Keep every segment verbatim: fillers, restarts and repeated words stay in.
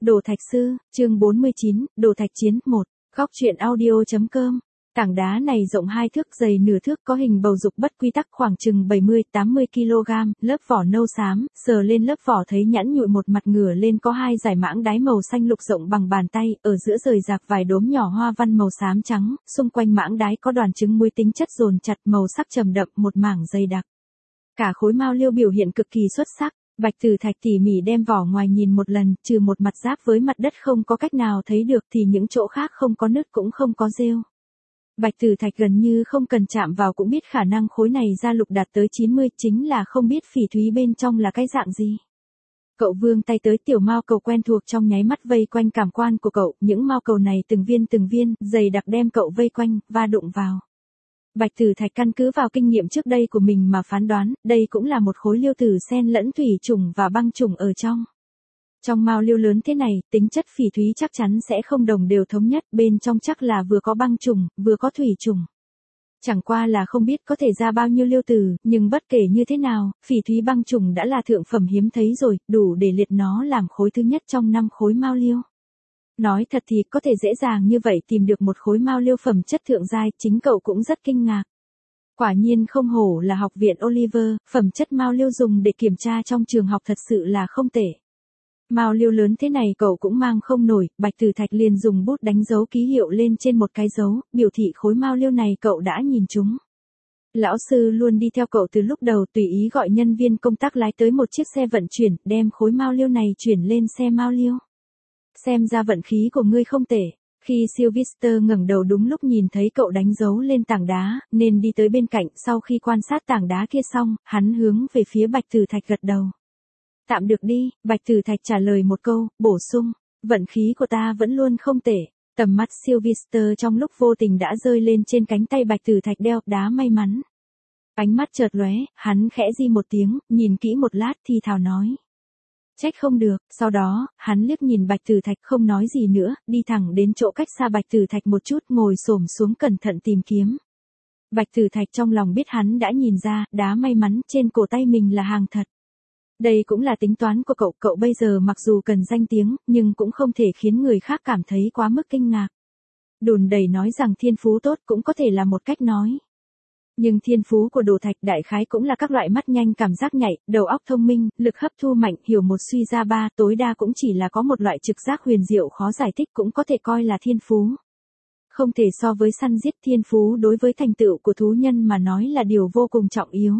Đồ Thạch Sư, chương bốn mươi chín, Đồ Thạch Chiến, một. Góc truyện audio.com. Tảng đá này rộng hai thước, dày nửa thước, có hình bầu dục bất quy tắc, khoảng chừng bảy mươi tám mươi ki lô gam, lớp vỏ nâu xám, sờ lên lớp vỏ thấy nhẵn nhụi, một mặt ngửa lên có hai dải mãng đáy màu xanh lục rộng bằng bàn tay, ở giữa rời rạc vài đốm nhỏ hoa văn màu xám trắng, xung quanh mãng đáy có đoàn trứng muối tính chất dồn chặt, màu sắc trầm đậm, một mảng dày đặc. Cả khối mao liêu biểu hiện cực kỳ xuất sắc. Bạch Tử Thạch tỉ mỉ đem vỏ ngoài nhìn một lần, trừ một mặt giáp với mặt đất không có cách nào thấy được thì những chỗ khác không có nứt cũng không có rêu. Bạch Tử Thạch gần như không cần chạm vào cũng biết khả năng khối này gia lục đạt tới chín mươi, chính là không biết phỉ thúy bên trong là cái dạng gì. Cậu vươn tay tới, tiểu mao cầu quen thuộc trong nháy mắt vây quanh cảm quan của cậu, những mao cầu này từng viên từng viên, dày đặc đem cậu vây quanh, va đụng vào. Bạch Tử Thạch căn cứ vào kinh nghiệm trước đây của mình mà phán đoán, đây cũng là một khối liêu tử xen lẫn thủy trùng và băng trùng ở trong. Trong mao liêu lớn thế này, tính chất phỉ thúy chắc chắn sẽ không đồng đều thống nhất, bên trong chắc là vừa có băng trùng, vừa có thủy trùng. Chẳng qua là không biết có thể ra bao nhiêu liêu tử, nhưng bất kể như thế nào, phỉ thúy băng trùng đã là thượng phẩm hiếm thấy rồi, đủ để liệt nó làm khối thứ nhất trong năm khối mao liêu. Nói thật thì có thể dễ dàng như vậy tìm được một khối mao liêu phẩm chất thượng giai, chính cậu cũng rất kinh ngạc. Quả nhiên không hổ là học viện Oliver, phẩm chất mao liêu dùng để kiểm tra trong trường học thật sự là không tệ. Mao liêu lớn thế này cậu cũng mang không nổi, Bạch Tử Thạch liền dùng bút đánh dấu ký hiệu lên trên một cái dấu, biểu thị khối mao liêu này cậu đã nhìn chúng. Lão sư luôn đi theo cậu từ lúc đầu, tùy ý gọi nhân viên công tác lái tới một chiếc xe vận chuyển, đem khối mao liêu này chuyển lên xe mao liêu. Xem ra vận khí của ngươi không tệ. Khi Sylvester ngẩng đầu đúng lúc nhìn thấy cậu đánh dấu lên tảng đá, nên đi tới bên cạnh, sau khi quan sát tảng đá kia xong, hắn hướng về phía Bạch Tử Thạch gật đầu. Tạm được đi, Bạch Tử Thạch trả lời một câu, bổ sung, vận khí của ta vẫn luôn không tệ. Tầm mắt Sylvester trong lúc vô tình đã rơi lên trên cánh tay Bạch Tử Thạch đeo, đá may mắn. Ánh mắt chợt lóe, hắn khẽ di một tiếng, nhìn kỹ một lát thì thào nói. Trách không được, sau đó, hắn liếc nhìn Bạch Tử Thạch không nói gì nữa, đi thẳng đến chỗ cách xa Bạch Tử Thạch một chút, ngồi xổm xuống cẩn thận tìm kiếm. Bạch Tử Thạch trong lòng biết hắn đã nhìn ra, đá may mắn trên cổ tay mình là hàng thật. Đây cũng là tính toán của cậu, cậu bây giờ mặc dù cần danh tiếng, nhưng cũng không thể khiến người khác cảm thấy quá mức kinh ngạc. Đùn đẩy nói rằng thiên phú tốt cũng có thể là một cách nói. Nhưng thiên phú của Đồ Thạch đại khái cũng là các loại mắt nhanh, cảm giác nhạy, đầu óc thông minh, lực hấp thu mạnh, hiểu một suy ra ba, tối đa cũng chỉ là có một loại trực giác huyền diệu khó giải thích, cũng có thể coi là thiên phú. Không thể so với săn giết, thiên phú đối với thành tựu của thú nhân mà nói là điều vô cùng trọng yếu.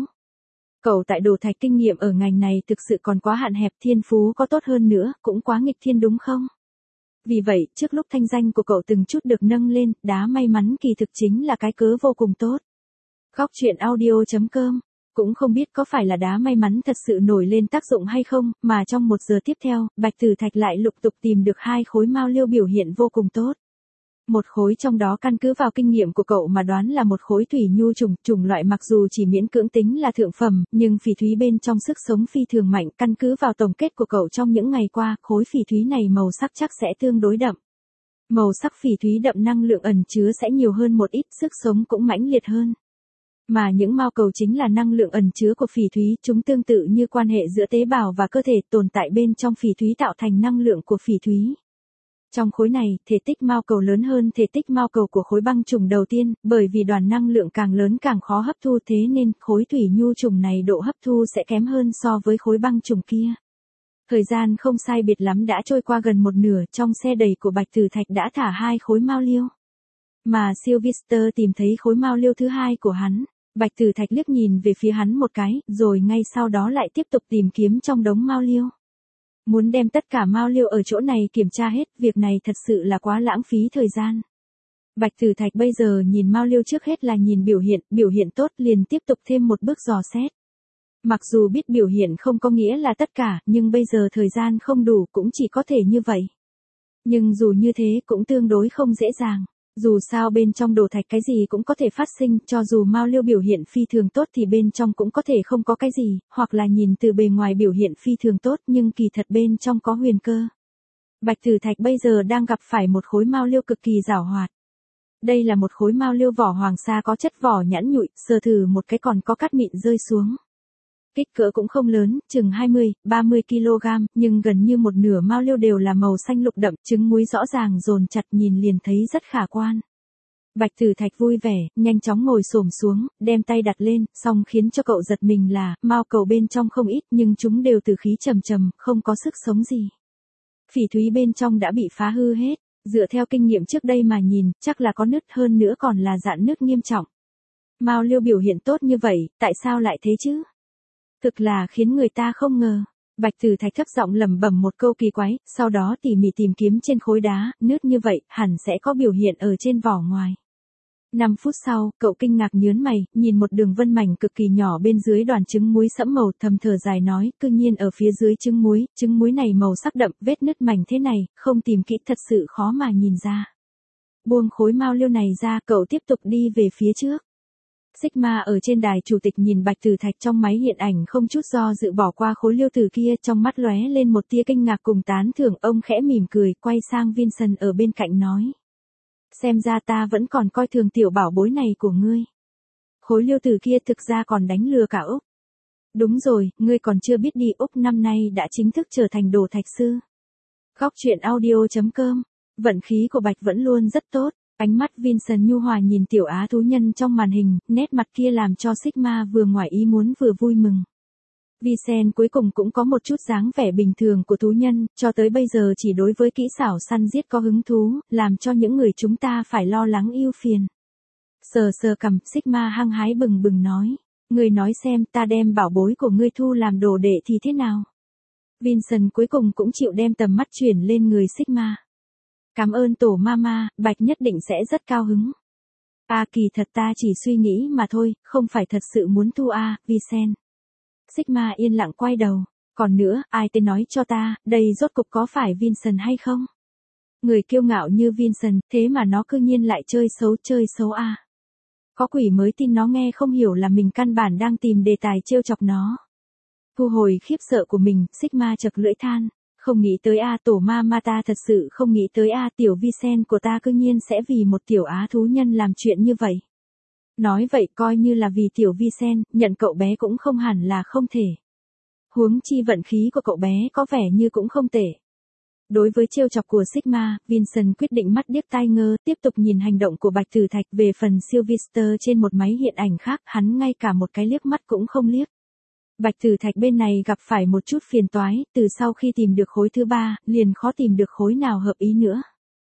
Cậu tại Đồ Thạch kinh nghiệm ở ngành này thực sự còn quá hạn hẹp, thiên phú có tốt hơn nữa, cũng quá nghịch thiên đúng không? Vì vậy, trước lúc thanh danh của cậu từng chút được nâng lên, đá may mắn kỳ thực chính là cái cớ vô cùng tốt. Góc truyện audio.com. Cũng không biết có phải là đá may mắn thật sự nổi lên tác dụng hay không, mà trong một giờ tiếp theo, Bạch Tử Thạch lại lục tục tìm được hai khối mao liêu biểu hiện vô cùng tốt. Một khối trong đó căn cứ vào kinh nghiệm của cậu mà đoán là một khối thủy nhu trùng, trùng loại mặc dù chỉ miễn cưỡng tính là thượng phẩm, nhưng phỉ thúy bên trong sức sống phi thường mạnh, căn cứ vào tổng kết của cậu trong những ngày qua, khối phỉ thúy này màu sắc chắc sẽ tương đối đậm. Màu sắc phỉ thúy đậm năng lượng ẩn chứa sẽ nhiều hơn một ít, sức sống cũng mãnh liệt hơn. Mà những mao cầu chính là năng lượng ẩn chứa của phỉ thúy, chúng tương tự như quan hệ giữa tế bào và cơ thể, tồn tại bên trong phỉ thúy tạo thành năng lượng của phỉ thúy. Trong khối này, thể tích mao cầu lớn hơn thể tích mao cầu của khối băng trùng đầu tiên, bởi vì đoàn năng lượng càng lớn càng khó hấp thu, thế nên khối thủy nhu trùng này độ hấp thu sẽ kém hơn so với khối băng trùng kia. Thời gian không sai biệt lắm đã trôi qua gần một nửa, trong xe đầy của Bạch Tử Thạch đã thả hai khối mao liêu. Mà Sylvester tìm thấy khối mao liêu thứ hai của hắn. Bạch Tử Thạch liếc nhìn về phía hắn một cái, rồi ngay sau đó lại tiếp tục tìm kiếm trong đống mao liêu. Muốn đem tất cả mao liêu ở chỗ này kiểm tra hết, việc này thật sự là quá lãng phí thời gian. Bạch Tử Thạch bây giờ nhìn mao liêu trước hết là nhìn biểu hiện, biểu hiện tốt liền tiếp tục thêm một bước dò xét. Mặc dù biết biểu hiện không có nghĩa là tất cả, nhưng bây giờ thời gian không đủ cũng chỉ có thể như vậy. Nhưng dù như thế cũng tương đối không dễ dàng. Dù sao bên trong Đồ Thạch cái gì cũng có thể phát sinh, cho dù mao liêu biểu hiện phi thường tốt thì bên trong cũng có thể không có cái gì, hoặc là nhìn từ bề ngoài biểu hiện phi thường tốt nhưng kỳ thật bên trong có huyền cơ. Bạch Tử Thạch bây giờ đang gặp phải một khối mao liêu cực kỳ giảo hoạt. Đây là một khối mao liêu vỏ hoàng sa có chất vỏ nhẵn nhụi, sờ thử một cái còn có cát mịn rơi xuống. Kích cỡ cũng không lớn, chừng hai mươi, ba mươi ki lô gam, nhưng gần như một nửa mao liêu đều là màu xanh lục đậm, trứng muối rõ ràng dồn chặt nhìn liền thấy rất khả quan. Bạch Tử Thạch vui vẻ, nhanh chóng ngồi xổm xuống, đem tay đặt lên, song khiến cho cậu giật mình là, mao cầu bên trong không ít nhưng chúng đều từ khí trầm trầm, không có sức sống gì. Phỉ thúy bên trong đã bị phá hư hết, dựa theo kinh nghiệm trước đây mà nhìn, chắc là có nứt, hơn nữa còn là rạn nứt nghiêm trọng. Mao liêu biểu hiện tốt như vậy, tại sao lại thế chứ? Thực là khiến người ta không ngờ. Bạch Tử Thạch thấp giọng lẩm bẩm một câu kỳ quái, sau đó tỉ mỉ tìm kiếm trên khối đá, nứt như vậy, hẳn sẽ có biểu hiện ở trên vỏ ngoài. năm phút sau, cậu kinh ngạc nhớn mày, nhìn một đường vân mảnh cực kỳ nhỏ bên dưới đoàn trứng muối sẫm màu, thầm thở dài nói, cư nhiên ở phía dưới trứng muối, trứng muối này màu sắc đậm, vết nứt mảnh thế này, không tìm kỹ thật sự khó mà nhìn ra. Buông khối mao liêu này ra, cậu tiếp tục đi về phía trước. Sigma ở trên đài chủ tịch nhìn Bạch Tử Thạch trong máy hiện ảnh không chút do dự bỏ qua khối liêu tử kia, trong mắt lóe lên một tia kinh ngạc cùng tán thưởng, ông khẽ mỉm cười, quay sang Vincent ở bên cạnh nói. Xem ra ta vẫn còn coi thường tiểu bảo bối này của ngươi. Khối liêu tử kia thực ra còn đánh lừa cả Úc. Đúng rồi, ngươi còn chưa biết đi, Úc năm nay đã chính thức trở thành đồ thạch sư. Góc truyện audio chấm com. Vận khí của Bạch vẫn luôn rất tốt. Ánh mắt Vincent nhu hòa nhìn tiểu á thú nhân trong màn hình, nét mặt kia làm cho Sigma vừa ngoài ý muốn vừa vui mừng. Vincent cuối cùng cũng có một chút dáng vẻ bình thường của thú nhân, cho tới bây giờ chỉ đối với kỹ xảo săn giết có hứng thú, làm cho những người chúng ta phải lo lắng ưu phiền. Sờ sờ cằm, Sigma hăng hái bừng bừng nói, ngươi nói xem ta đem bảo bối của ngươi thu làm đồ đệ thì thế nào? Vincent cuối cùng cũng chịu đem tầm mắt chuyển lên người Sigma. Cảm ơn tổ mama, Bạch nhất định sẽ rất cao hứng. À kỳ thật ta chỉ suy nghĩ mà thôi, không phải thật sự muốn thu à, Vincent. Sigma yên lặng quay đầu. Còn nữa, ai tên nói cho ta, đây rốt cục có phải Vincent hay không? Người kiêu ngạo như Vincent, thế mà nó cư nhiên lại chơi xấu chơi xấu à. Có quỷ mới tin nó nghe không hiểu là mình căn bản đang tìm đề tài trêu chọc nó. Thu hồi khiếp sợ của mình, Sigma chật lưỡi than. Không nghĩ tới a tổ ma ma ta thật sự không nghĩ tới a tiểu Vincent của ta cư nhiên sẽ vì một tiểu á thú nhân làm chuyện như vậy. Nói vậy coi như là vì tiểu Vincent, nhận cậu bé cũng không hẳn là không thể. Huống chi vận khí của cậu bé có vẻ như cũng không tệ. Đối với trêu chọc của Sigma, Vincent quyết định mắt điếc tai ngơ, tiếp tục nhìn hành động của Bạch Tử Thạch. Về phần Sylvester trên một máy hiện ảnh khác, hắn ngay cả một cái liếc mắt cũng không liếc. Bạch Tử Thạch bên này gặp phải một chút phiền toái, từ sau khi tìm được khối thứ ba, liền khó tìm được khối nào hợp ý nữa.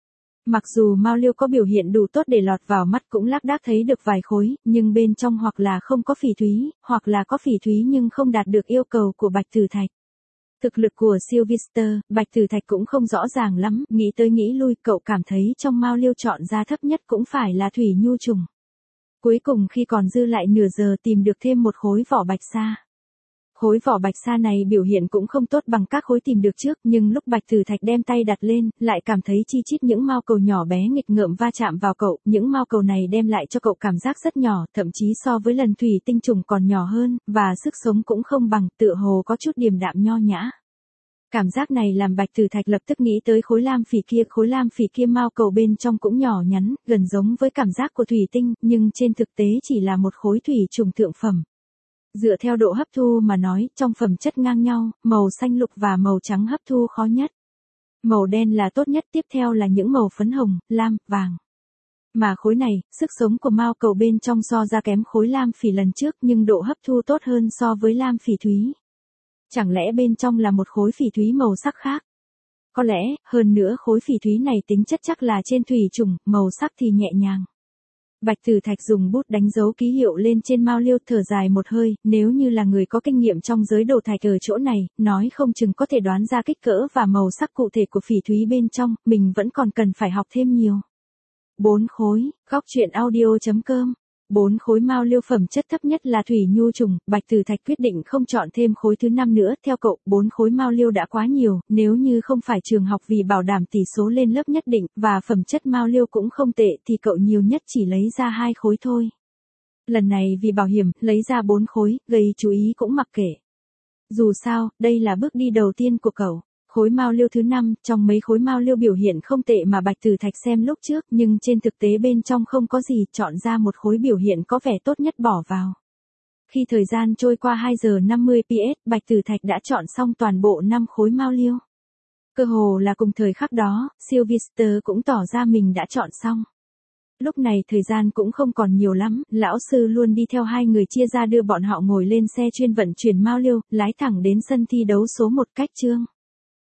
Mặc dù mao liêu có biểu hiện đủ tốt để lọt vào mắt cũng lác đác thấy được vài khối, nhưng bên trong hoặc là không có phỉ thúy, hoặc là có phỉ thúy nhưng không đạt được yêu cầu của Bạch Tử Thạch. Thực lực của Sylvester, Bạch Tử Thạch cũng không rõ ràng lắm, nghĩ tới nghĩ lui, cậu cảm thấy trong mao liêu chọn ra thấp nhất cũng phải là thủy nhu trùng. Cuối cùng khi còn dư lại nửa giờ tìm được thêm một khối vỏ bạch sa. Khối vỏ bạch sa này biểu hiện cũng không tốt bằng các khối tìm được trước, nhưng lúc Bạch Tử Thạch đem tay đặt lên, lại cảm thấy chi chít những mao cầu nhỏ bé nghịch ngợm va chạm vào cậu, những mao cầu này đem lại cho cậu cảm giác rất nhỏ, thậm chí so với lần thủy tinh trùng còn nhỏ hơn, và sức sống cũng không bằng, tựa hồ có chút điềm đạm nho nhã. Cảm giác này làm Bạch Tử Thạch lập tức nghĩ tới khối lam phỉ kia, khối lam phỉ kia mao cầu bên trong cũng nhỏ nhắn, gần giống với cảm giác của thủy tinh, nhưng trên thực tế chỉ là một khối thủy trùng thượng phẩm. Dựa theo độ hấp thu mà nói, trong phẩm chất ngang nhau, màu xanh lục và màu trắng hấp thu khó nhất. Màu đen là tốt nhất, tiếp theo là những màu phấn hồng, lam, vàng. Mà khối này, sức sống của mao cầu bên trong so ra kém khối lam phỉ lần trước nhưng độ hấp thu tốt hơn so với lam phỉ thúy. Chẳng lẽ bên trong là một khối phỉ thúy màu sắc khác? Có lẽ, hơn nữa khối phỉ thúy này tính chất chắc là trên thủy trùng, màu sắc thì nhẹ nhàng. Bạch Tử Thạch dùng bút đánh dấu ký hiệu lên trên mao liêu, thở dài một hơi, nếu như là người có kinh nghiệm trong giới đồ thạch ở chỗ này, nói không chừng có thể đoán ra kích cỡ và màu sắc cụ thể của phỉ thúy bên trong, mình vẫn còn cần phải học thêm nhiều. Bốn khối, góc truyện audio chấm com. Bốn khối mao liêu phẩm chất thấp nhất là thủy nhu trùng, Bạch Tử Thạch quyết định không chọn thêm khối thứ năm nữa, theo cậu, bốn khối mao liêu đã quá nhiều, nếu như không phải trường học vì bảo đảm tỷ số lên lớp nhất định, và phẩm chất mao liêu cũng không tệ thì cậu nhiều nhất chỉ lấy ra hai khối thôi. Lần này vì bảo hiểm, lấy ra bốn khối, gây chú ý cũng mặc kệ. Dù sao, đây là bước đi đầu tiên của cậu. Khối mao liêu thứ năm, trong mấy khối mao liêu biểu hiện không tệ mà Bạch Tử Thạch xem lúc trước, nhưng trên thực tế bên trong không có gì, chọn ra một khối biểu hiện có vẻ tốt nhất bỏ vào. Khi thời gian trôi qua hai giờ năm mươi phút, Bạch Tử Thạch đã chọn xong toàn bộ năm khối mao liêu. Cơ hồ là cùng thời khắc đó, Sylvester cũng tỏ ra mình đã chọn xong. Lúc này thời gian cũng không còn nhiều lắm, lão sư luôn đi theo hai người chia ra đưa bọn họ ngồi lên xe chuyên vận chuyển mao liêu, lái thẳng đến sân thi đấu số một cách trương.